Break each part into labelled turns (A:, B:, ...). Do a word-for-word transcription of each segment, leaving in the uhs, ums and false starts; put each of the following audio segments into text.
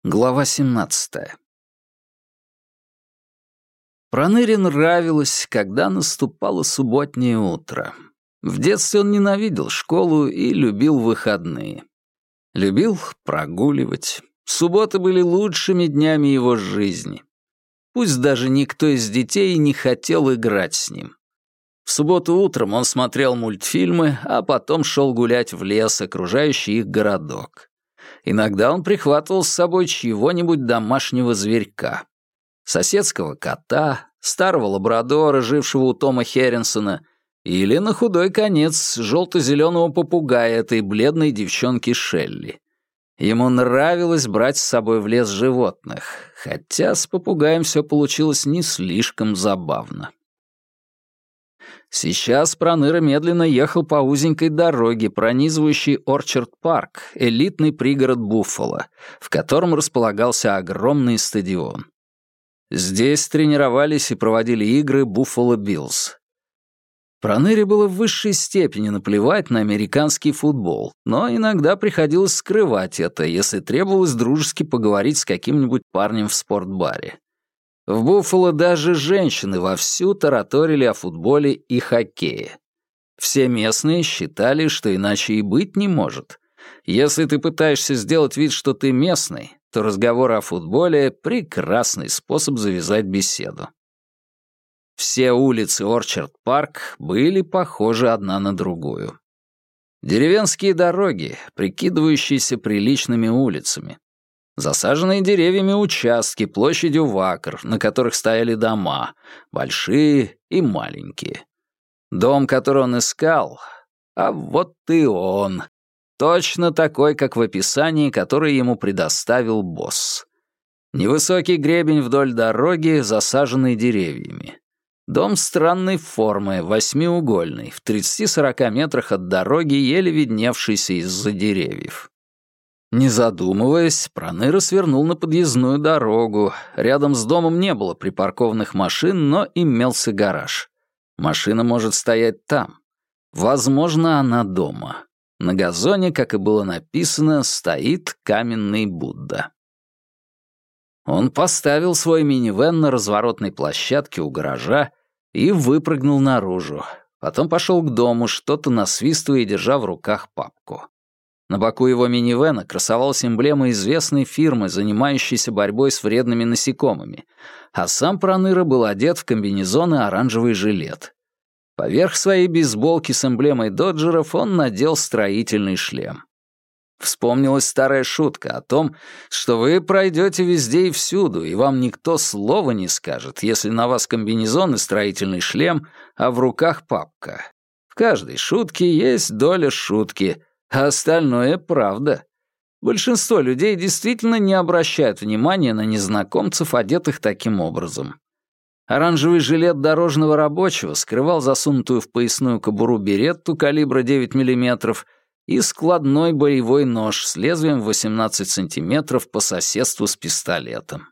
A: Глава семнадцатая. Проныре нравилось, когда наступало субботнее утро. В детстве он ненавидел школу и любил выходные. Любил прогуливать. Субботы были лучшими днями его жизни. Пусть даже никто из детей не хотел играть с ним. В субботу утром он смотрел мультфильмы, а потом шел гулять в лес, окружающий их городок. Иногда он прихватывал с собой чьего-нибудь домашнего зверька. Соседского кота, старого лабрадора, жившего у Тома Херринсона, или, на худой конец, желто-зеленого попугая этой бледной девчонки Шелли. Ему нравилось брать с собой в лес животных, хотя с попугаем все получилось не слишком забавно. Сейчас Проныра медленно ехал по узенькой дороге, пронизывающей Орчард-парк, элитный пригород Буффало, в котором располагался огромный стадион. Здесь тренировались и проводили игры Буффало Биллз. Проныре было в высшей степени наплевать на американский футбол, но иногда приходилось скрывать это, если требовалось дружески поговорить с каким-нибудь парнем в спортбаре. В Буффало даже женщины вовсю тараторили о футболе и хоккее. Все местные считали, что иначе и быть не может. Если ты пытаешься сделать вид, что ты местный, то разговоры о футболе — прекрасный способ завязать беседу. Все улицы Орчард-парк были похожи одна на другую. Деревенские дороги, прикидывающиеся приличными улицами. Засаженные деревьями участки площадью в акр, на которых стояли дома, большие и маленькие. Дом, который он искал, а вот и он, точно такой, как в описании, которое ему предоставил босс. Невысокий гребень вдоль дороги, засаженный деревьями. Дом странной формы, восьмиугольный, в тридцати-сорока метрах от дороги, еле видневшийся из-за деревьев. Не задумываясь, Проныра свернул на подъездную дорогу. Рядом с домом не было припаркованных машин, но имелся гараж. Машина может стоять там. Возможно, она дома. На газоне, как и было написано, стоит каменный Будда. Он поставил свой минивэн на разворотной площадке у гаража и выпрыгнул наружу. Потом пошел к дому, что-то насвистывая и держа в руках папку. На боку его минивэна красовалась эмблема известной фирмы, занимающейся борьбой с вредными насекомыми, а сам Проныра был одет в комбинезон и оранжевый жилет. Поверх своей бейсболки с эмблемой доджеров он надел строительный шлем. Вспомнилась старая шутка о том, что вы пройдете везде и всюду, и вам никто слова не скажет, если на вас комбинезон и строительный шлем, а в руках папка. В каждой шутке есть доля шутки, а остальное — правда. Большинство людей действительно не обращают внимания на незнакомцев, одетых таким образом. Оранжевый жилет дорожного рабочего скрывал засунутую в поясную кобуру беретту калибра девять миллиметров и складной боевой нож с лезвием восемнадцать сантиметров по соседству с пистолетом.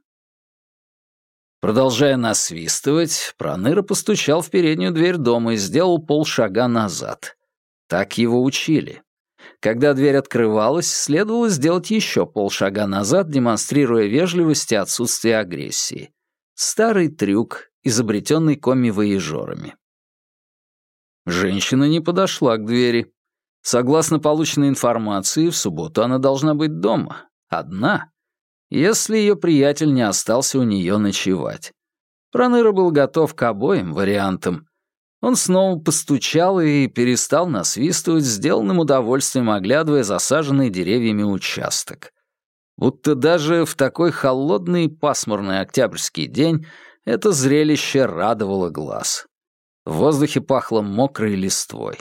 A: Продолжая насвистывать, Проныра постучал в переднюю дверь дома и сделал полшага назад. Так его учили. Когда дверь открывалась, следовало сделать еще полшага назад, демонстрируя вежливость и отсутствие агрессии. Старый трюк, изобретенный комми-вояжерами. Женщина не подошла к двери. Согласно полученной информации, в субботу она должна быть дома, одна, если ее приятель не остался у нее ночевать. Проныра был готов к обоим вариантам. Он снова постучал и перестал насвистывать, сделанным удовольствием оглядывая засаженный деревьями участок. Будто даже в такой холодный и пасмурный октябрьский день это зрелище радовало глаз. В воздухе пахло мокрой листвой.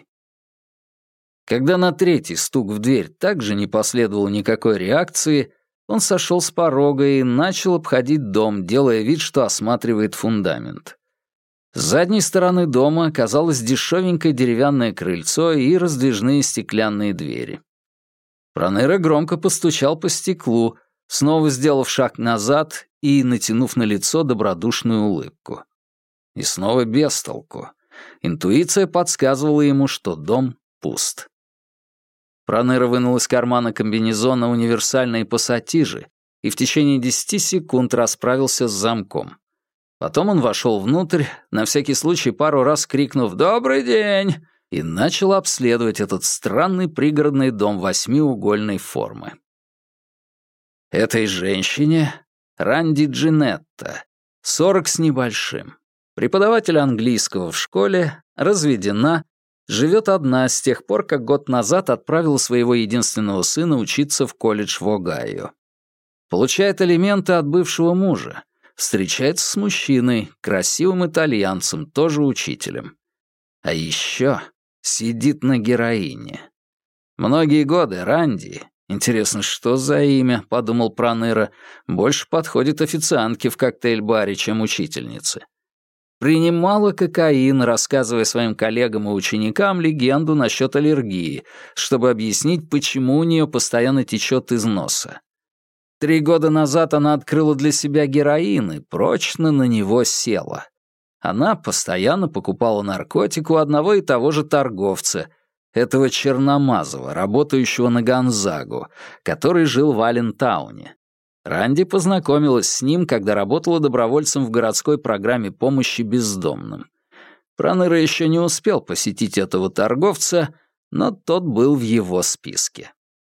A: Когда на третий стук в дверь также не последовало никакой реакции, он сошел с порога и начал обходить дом, делая вид, что осматривает фундамент. С задней стороны дома оказалось дешевенькое деревянное крыльцо и раздвижные стеклянные двери. Проныра громко постучал по стеклу, снова сделав шаг назад и натянув на лицо добродушную улыбку. И снова без толку. Интуиция подсказывала ему, что дом пуст. Проныра вынул из кармана комбинезона универсальные пассатижи и в течение десяти секунд расправился с замком. Потом он вошел внутрь, на всякий случай пару раз крикнув «Добрый день!» и начал обследовать этот странный пригородный дом восьмиугольной формы. Этой женщине, Ранди Джинетта, сорок с небольшим, преподаватель английского в школе, разведена, живет одна с тех пор, как год назад отправила своего единственного сына учиться в колледж в Огайо. Получает алименты от бывшего мужа, встречается с мужчиной, красивым итальянцем, тоже учителем. А еще сидит на героине. Многие годы Ранди, интересно, что за имя, подумал Проныра, больше подходит официантке в коктейль-баре, чем учительнице. Принимала кокаин, рассказывая своим коллегам и ученикам легенду насчет аллергии, чтобы объяснить, почему у нее постоянно течет из носа. Три года назад она открыла для себя героин и прочно на него села. Она постоянно покупала наркотик у одного и того же торговца, этого Черномазова, работающего на Гонзагу, который жил в Аллентауне. Ранди познакомилась с ним, когда работала добровольцем в городской программе помощи бездомным. Проныра еще не успел посетить этого торговца, но тот был в его списке.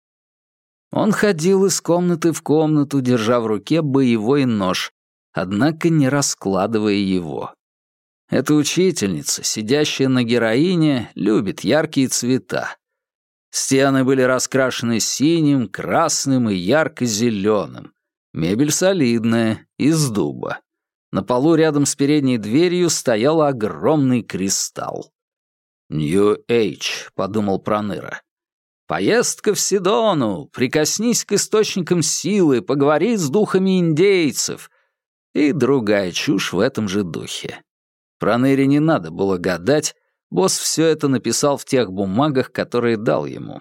A: Он ходил из комнаты в комнату, держа в руке боевой нож, однако не раскладывая его. Эта учительница, сидящая на героине, любит яркие цвета. Стены были раскрашены синим, красным и ярко-зеленым. Мебель солидная, из дуба. На полу рядом с передней дверью стоял огромный кристалл. «Нью Эйдж», — подумал Проныра. «Поездка в Сидону, прикоснись к источникам силы, поговори с духами индейцев» и другая чушь в этом же духе. Проныре не надо было гадать, босс все это написал в тех бумагах, которые дал ему.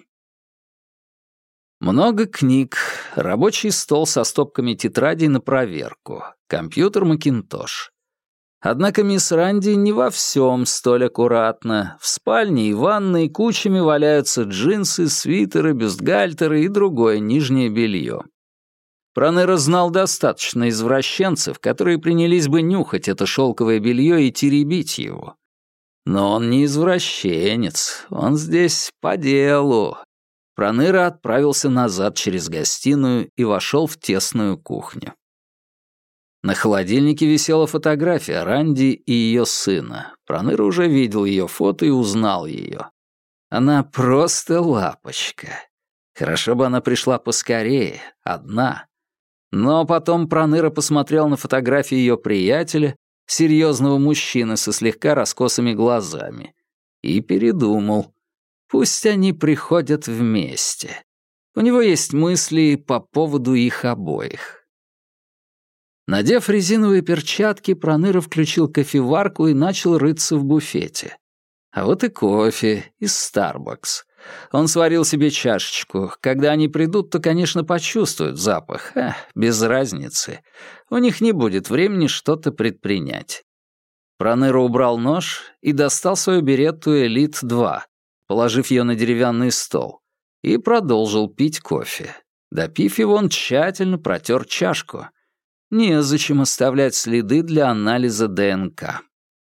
A: Много книг, рабочий стол со стопками тетрадей на проверку, компьютер Макинтош. Однако мисс Ранди не во всем столь аккуратно. В спальне и ванной кучами валяются джинсы, свитеры, бюстгальтеры и другое нижнее белье. Проныра знал достаточно извращенцев, которые принялись бы нюхать это шелковое белье и теребить его. Но он не извращенец, он здесь по делу. Проныра отправился назад через гостиную и вошел в тесную кухню. На холодильнике висела фотография Ранди и ее сына. Проныра уже видел ее фото и узнал ее. Она просто лапочка. Хорошо бы она пришла поскорее, одна. Но потом Проныра посмотрел на фотографию ее приятеля, серьезного мужчины со слегка раскосыми глазами, и передумал. Пусть они приходят вместе. У него есть мысли по поводу их обоих. Надев резиновые перчатки, Проныра включил кофеварку и начал рыться в буфете. А вот и кофе из Starbucks. Он сварил себе чашечку. Когда они придут, то, конечно, почувствуют запах. Эх, без разницы. У них не будет времени что-то предпринять. Проныра убрал нож и достал свою беретту Элит два, положив ее на деревянный стол, и продолжил пить кофе. Допив его, он тщательно протер чашку. Незачем оставлять следы для анализа ДНК.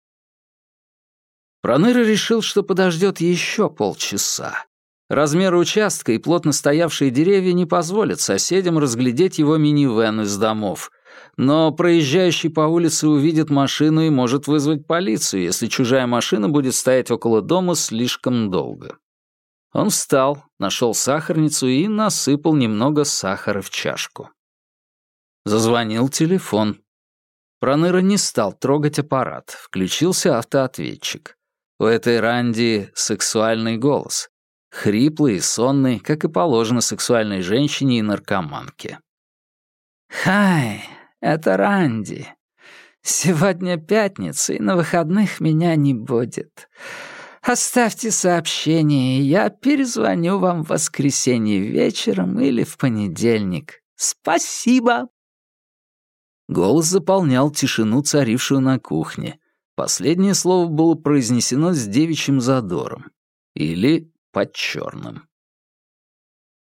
A: Проныра решил, что подождет еще полчаса. Размеры участка и плотно стоявшие деревья не позволят соседям разглядеть его минивэн из домов, но проезжающий по улице увидит машину и может вызвать полицию, если чужая машина будет стоять около дома слишком долго. Он встал, нашел сахарницу и насыпал немного сахара в чашку. Зазвонил телефон. Проныра не стал трогать аппарат, включился автоответчик. У этой Ранди сексуальный голос. Хриплый и сонный, как и положено сексуальной женщине и наркоманке. «Хай, это Ранди. Сегодня пятница, и на выходных меня не будет. Оставьте сообщение, и я перезвоню вам в воскресенье вечером или в понедельник. Спасибо!» Голос заполнял тишину, царившую на кухне. Последнее слово было произнесено с девичьим задором. Или под черным.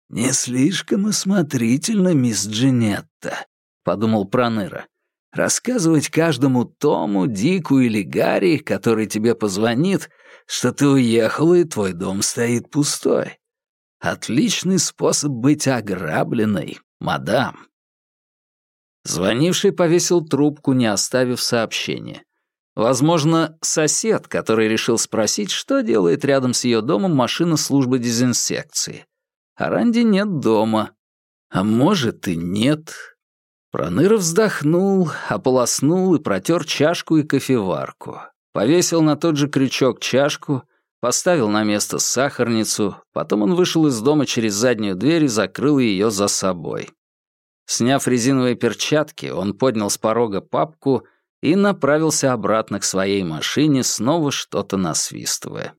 A: «Не слишком осмотрительно, мисс Джинетта», — подумал Проныра. «Рассказывать каждому Тому, Дику или Гарри, который тебе позвонит, что ты уехала и твой дом стоит пустой. Отличный способ быть ограбленной, мадам». Звонивший повесил трубку, не оставив сообщения. Возможно, сосед, который решил спросить, что делает рядом с ее домом машина службы дезинсекции. А Ранди нет дома. А может и нет. Проныра вздохнул, ополоснул и протер чашку и кофеварку. Повесил на тот же крючок чашку, поставил на место сахарницу, потом он вышел из дома через заднюю дверь и закрыл ее за собой. Сняв резиновые перчатки, он поднял с порога папку и направился обратно к своей машине, снова что-то насвистывая.